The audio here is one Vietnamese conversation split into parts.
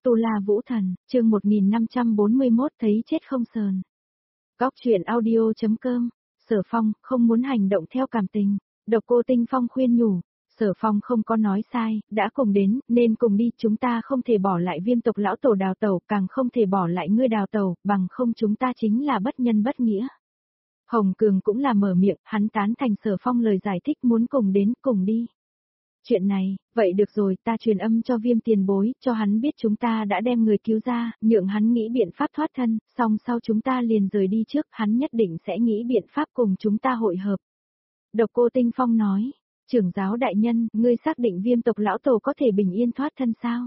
Tu La Vũ Thần, chương 1541 thấy chết không sờn. Góc truyện audio.com, Sở Phong không muốn hành động theo cảm tình. Độc Cô Tinh Phong khuyên nhủ, Sở Phong không có nói sai, đã cùng đến, nên cùng đi, chúng ta không thể bỏ lại Viêm tộc lão tổ đào tẩu, càng không thể bỏ lại ngươi đào tẩu, bằng không chúng ta chính là bất nhân bất nghĩa. Hồng Cường cũng là mở miệng, hắn tán thành Sở Phong lời giải thích, muốn cùng đến, cùng đi. Chuyện này, vậy được rồi, ta truyền âm cho Viêm tiền bối, cho hắn biết chúng ta đã đem người cứu ra, nhượng hắn nghĩ biện pháp thoát thân, xong sau chúng ta liền rời đi trước, hắn nhất định sẽ nghĩ biện pháp cùng chúng ta hội hợp. Độc Cô Tinh Phong nói, trưởng giáo đại nhân, ngươi xác định Viêm tộc lão tổ có thể bình yên thoát thân sao?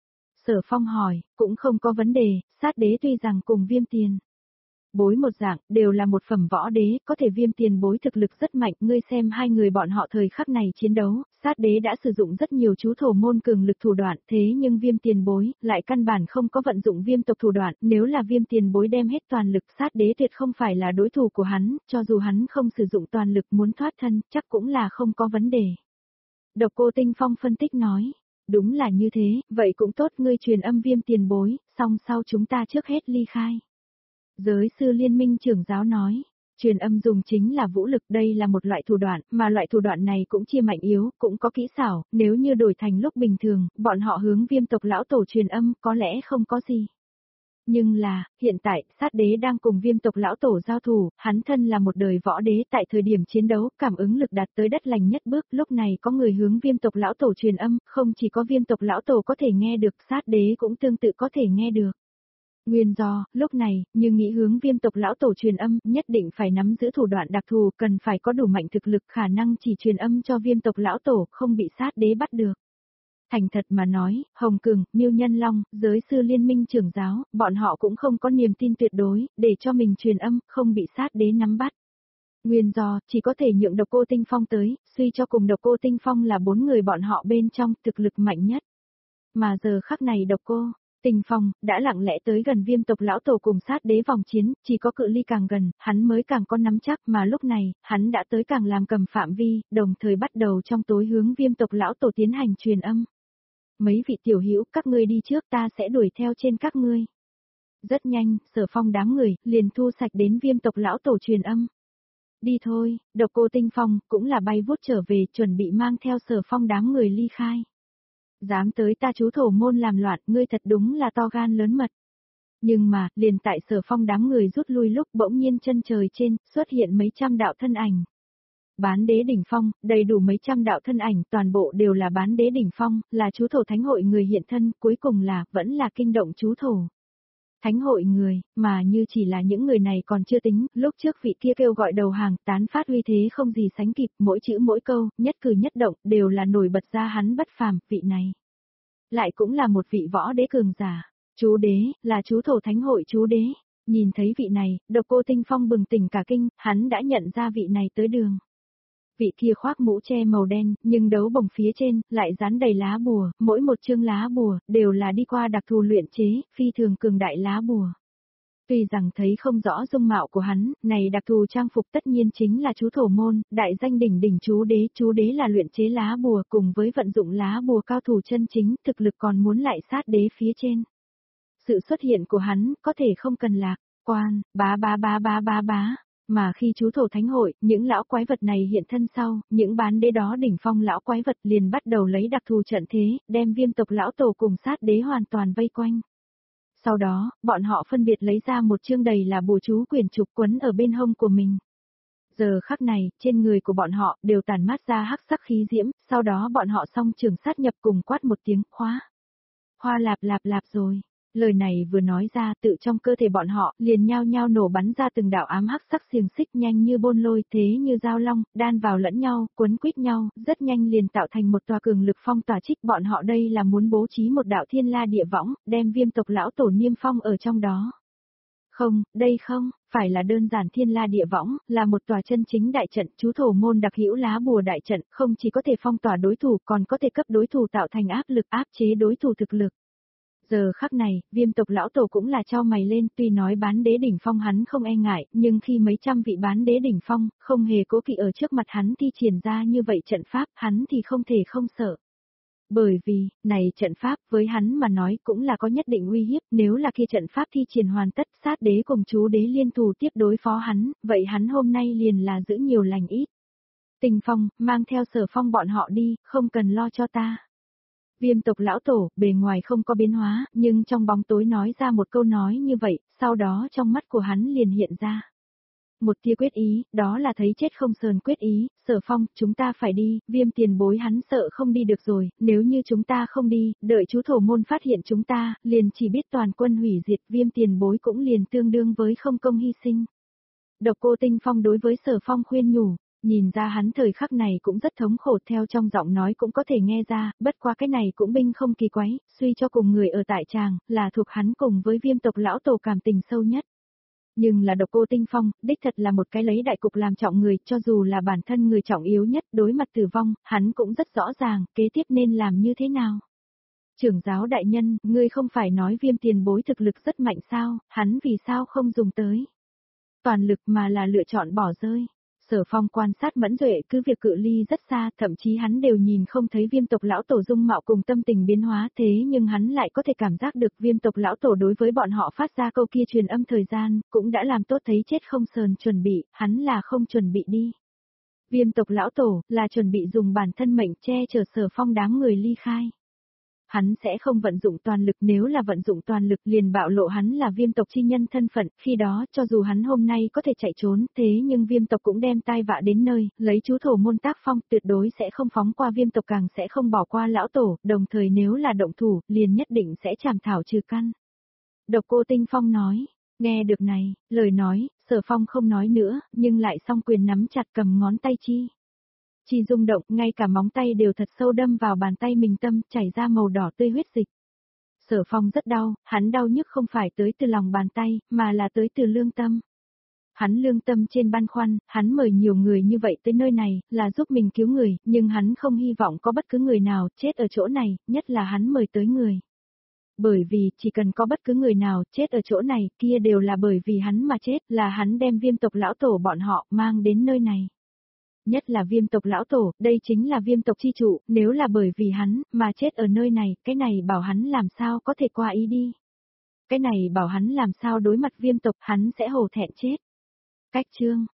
Sở Phong hỏi, cũng không có vấn đề, sát đế tuy rằng cùng Viêm tiền bối một dạng, đều là một phẩm võ đế, có thể Viêm tiền bối thực lực rất mạnh, ngươi xem hai người bọn họ thời khắc này chiến đấu, sát đế đã sử dụng rất nhiều chú thổ môn cường lực thủ đoạn, thế nhưng Viêm tiền bối, lại căn bản không có vận dụng Viêm tộc thủ đoạn, nếu là Viêm tiền bối đem hết toàn lực, sát đế tuyệt không phải là đối thủ của hắn, cho dù hắn không sử dụng toàn lực muốn thoát thân, chắc cũng là không có vấn đề. Độc Cô Tinh Phong phân tích nói, đúng là như thế, vậy cũng tốt, ngươi truyền âm Viêm tiền bối, xong sau chúng ta trước hết ly khai. Giới sư liên minh trưởng giáo nói, truyền âm dùng chính là vũ lực, đây là một loại thủ đoạn, mà loại thủ đoạn này cũng chia mạnh yếu, cũng có kỹ xảo, nếu như đổi thành lúc bình thường, bọn họ hướng Viêm tộc lão tổ truyền âm, có lẽ không có gì. Nhưng là, hiện tại, sát đế đang cùng Viêm tộc lão tổ giao thủ, hắn thân là một đời võ đế, tại thời điểm chiến đấu, cảm ứng lực đạt tới đất lành nhất bước, lúc này có người hướng Viêm tộc lão tổ truyền âm, không chỉ có Viêm tộc lão tổ có thể nghe được, sát đế cũng tương tự có thể nghe được. Nguyên do, lúc này, như nghĩ hướng Viêm tộc lão tổ truyền âm, nhất định phải nắm giữ thủ đoạn đặc thù, cần phải có đủ mạnh thực lực, khả năng chỉ truyền âm cho Viêm tộc lão tổ, không bị sát đế bắt được. Thành thật mà nói, Hồng Cường, Miêu Nhân Long, giới sư liên minh trưởng giáo, bọn họ cũng không có niềm tin tuyệt đối, để cho mình truyền âm, không bị sát đế nắm bắt. Nguyên do, chỉ có thể nhượng Độc Cô Tinh Phong tới, suy cho cùng Độc Cô Tinh Phong là 4 người bọn họ bên trong, thực lực mạnh nhất. Mà giờ khắc này Độc Cô Tinh Phong đã lặng lẽ tới gần Viêm tộc lão tổ cùng sát đế vòng chiến, chỉ có cự ly càng gần, hắn mới càng có nắm chắc, mà lúc này, hắn đã tới càng làm cầm phạm vi, đồng thời bắt đầu trong tối hướng Viêm tộc lão tổ tiến hành truyền âm. Mấy vị tiểu hữu, các ngươi đi trước, ta sẽ đuổi theo trên các ngươi. Rất nhanh, Sở Phong đám người liền thu sạch đến Viêm tộc lão tổ truyền âm. Đi thôi, Độc Cô Tinh Phong cũng là bay vút trở về, chuẩn bị mang theo Sở Phong đám người ly khai. Dám tới ta chú thổ môn làm loạn, ngươi thật đúng là to gan lớn mật. Nhưng mà, liền tại Sở Phong đám người rút lui lúc bỗng nhiên chân trời trên, xuất hiện mấy trăm đạo thân ảnh. Bán đế đỉnh phong, đầy đủ mấy trăm đạo thân ảnh, toàn bộ đều là bán đế đỉnh phong, là chú thổ thánh hội người hiện thân, cuối cùng là, vẫn là kinh động chú thổ. Thánh hội người, mà như chỉ là những người này còn chưa tính, lúc trước vị kia kêu gọi đầu hàng, tán phát uy thế không gì sánh kịp, mỗi chữ mỗi câu, nhất cử nhất động, đều là nổi bật ra hắn bất phàm, vị này. Lại cũng là một vị võ đế cường giả, chú đế, là chú thổ thánh hội chú đế, nhìn thấy vị này, Độc Cô Tinh Phong bừng tỉnh cả kinh, hắn đã nhận ra vị này tới đường. Vị kia khoác mũ che màu đen, nhưng đấu bồng phía trên, lại dán đầy lá bùa, mỗi một chương lá bùa, đều là đi qua đặc thù luyện chế, phi thường cường đại lá bùa. Tuy rằng thấy không rõ dung mạo của hắn, này đặc thù trang phục tất nhiên chính là chú thổ môn, đại danh đỉnh đỉnh chú đế là luyện chế lá bùa cùng với vận dụng lá bùa cao thủ chân chính, thực lực còn muốn lại sát đế phía trên. Sự xuất hiện của hắn, có thể không cần lạc, quan, bá. Mà khi chú thổ thánh hội, những lão quái vật này hiện thân sau, những bán đế đó đỉnh phong lão quái vật liền bắt đầu lấy đặc thù trận thế, đem Viêm tộc lão tổ cùng sát đế hoàn toàn vây quanh. Sau đó, bọn họ phân biệt lấy ra một chương đầy là bùa chú quyển trục quấn ở bên hông của mình. Giờ khắc này, trên người của bọn họ đều tản mát ra hắc sắc khí diễm, sau đó bọn họ song trường sát nhập cùng quát một tiếng khóa. Hoa lạp rồi. Lời này vừa nói ra, tự trong cơ thể bọn họ liền nhao nhao nổ bắn ra từng đạo ám hắc sắc xiềng xích nhanh như bôn lôi, thế như dao long, đan vào lẫn nhau, quấn quýt nhau, rất nhanh liền tạo thành một tòa cường lực phong tỏa trích. Bọn họ đây là muốn bố trí một đạo thiên la địa võng, đem Viêm tộc lão tổ niêm phong ở trong đó. Không, đây không phải là đơn giản thiên la địa võng, là một tòa chân chính đại trận, chú thổ môn đặc hữu lá bùa đại trận, không chỉ có thể phong tỏa đối thủ, còn có thể cấp đối thủ tạo thành áp lực áp chế đối thủ thực lực. Giờ khắc này, Viêm tộc lão tổ cũng là chau mày lên, tuy nói bán đế đỉnh phong hắn không e ngại, nhưng khi mấy trăm vị bán đế đỉnh phong, không hề cố kỵ ở trước mặt hắn thi triển ra như vậy trận pháp, hắn thì không thể không sợ. Bởi vì, này trận pháp với hắn mà nói cũng là có nhất định uy hiếp, nếu là kia trận pháp thi triển hoàn tất sát đế cùng chú đế liên thủ tiếp đối phó hắn, vậy hắn hôm nay liền là giữ nhiều lành ít. Tình Phong, mang theo Sở Phong bọn họ đi, không cần lo cho ta. Viêm tộc lão tổ, bề ngoài không có biến hóa, nhưng trong bóng tối nói ra một câu nói như vậy, sau đó trong mắt của hắn liền hiện ra một tia quyết ý, đó là thấy chết không sờn quyết ý. Sở Phong, chúng ta phải đi, Viêm tiền bối hắn sợ không đi được rồi, nếu như chúng ta không đi, đợi chú thổ môn phát hiện chúng ta, liền chỉ biết toàn quân hủy diệt, Viêm tiền bối cũng liền tương đương với không công hy sinh. Độc Cô Tinh Phong đối với Sở Phong khuyên nhủ, nhìn ra hắn thời khắc này cũng rất thống khổ, theo trong giọng nói cũng có thể nghe ra, bất qua cái này cũng binh không kỳ quái, suy cho cùng người ở tại tràng, là thuộc hắn cùng với Viêm tộc lão tổ cảm tình sâu nhất. Nhưng là Độc Cô Tinh Phong, đích thật là một cái lấy đại cục làm trọng người, cho dù là bản thân người trọng yếu nhất đối mặt tử vong, hắn cũng rất rõ ràng, kế tiếp nên làm như thế nào. Trưởng giáo đại nhân, ngươi không phải nói Viêm tiền bối thực lực rất mạnh sao, hắn vì sao không dùng tới toàn lực mà là lựa chọn bỏ rơi. Sở Phong quan sát Mẫn Duệ cứ việc cự ly rất xa, thậm chí hắn đều nhìn không thấy Viêm tộc lão tổ dung mạo cùng tâm tình biến hóa, thế nhưng hắn lại có thể cảm giác được Viêm tộc lão tổ đối với bọn họ phát ra câu kia truyền âm thời gian, cũng đã làm tốt thấy chết không sờn chuẩn bị, hắn là không chuẩn bị đi. Viêm tộc lão tổ là chuẩn bị dùng bản thân mệnh che chở Sở Phong đám người ly khai. Hắn sẽ không vận dụng toàn lực, nếu là vận dụng toàn lực liền bạo lộ hắn là Viêm tộc chi nhân thân phận, khi đó cho dù hắn hôm nay có thể chạy trốn, thế nhưng Viêm tộc cũng đem tai vạ đến nơi, lấy chú thổ môn tác phong, tuyệt đối sẽ không phóng qua Viêm tộc, càng sẽ không bỏ qua lão tổ, đồng thời nếu là động thủ, liền nhất định sẽ chảm thảo trừ căn. Độc Cô Tinh Phong nói, nghe được này, lời nói, Sở Phong không nói nữa, nhưng lại song quyền nắm chặt cầm ngón tay chi rung động, ngay cả móng tay đều thật sâu đâm vào bàn tay mình tâm, chảy ra màu đỏ tươi huyết dịch. Sở Phong rất đau, hắn đau nhức không phải tới từ lòng bàn tay, mà là tới từ lương tâm. Hắn lương tâm trên băn khoăn, hắn mời nhiều người như vậy tới nơi này, là giúp mình cứu người, nhưng hắn không hy vọng có bất cứ người nào chết ở chỗ này, nhất là hắn mời tới người. Bởi vì, chỉ cần có bất cứ người nào chết ở chỗ này, kia đều là bởi vì hắn mà chết, là hắn đem Viêm tộc lão tổ bọn họ mang đến nơi này. Nhất là Viêm tộc lão tổ, đây chính là Viêm tộc chi trụ, nếu là bởi vì hắn, mà chết ở nơi này, cái này bảo hắn làm sao có thể qua ý đi. Cái này bảo hắn làm sao đối mặt Viêm tộc, hắn sẽ hổ thẹn chết. Cách chương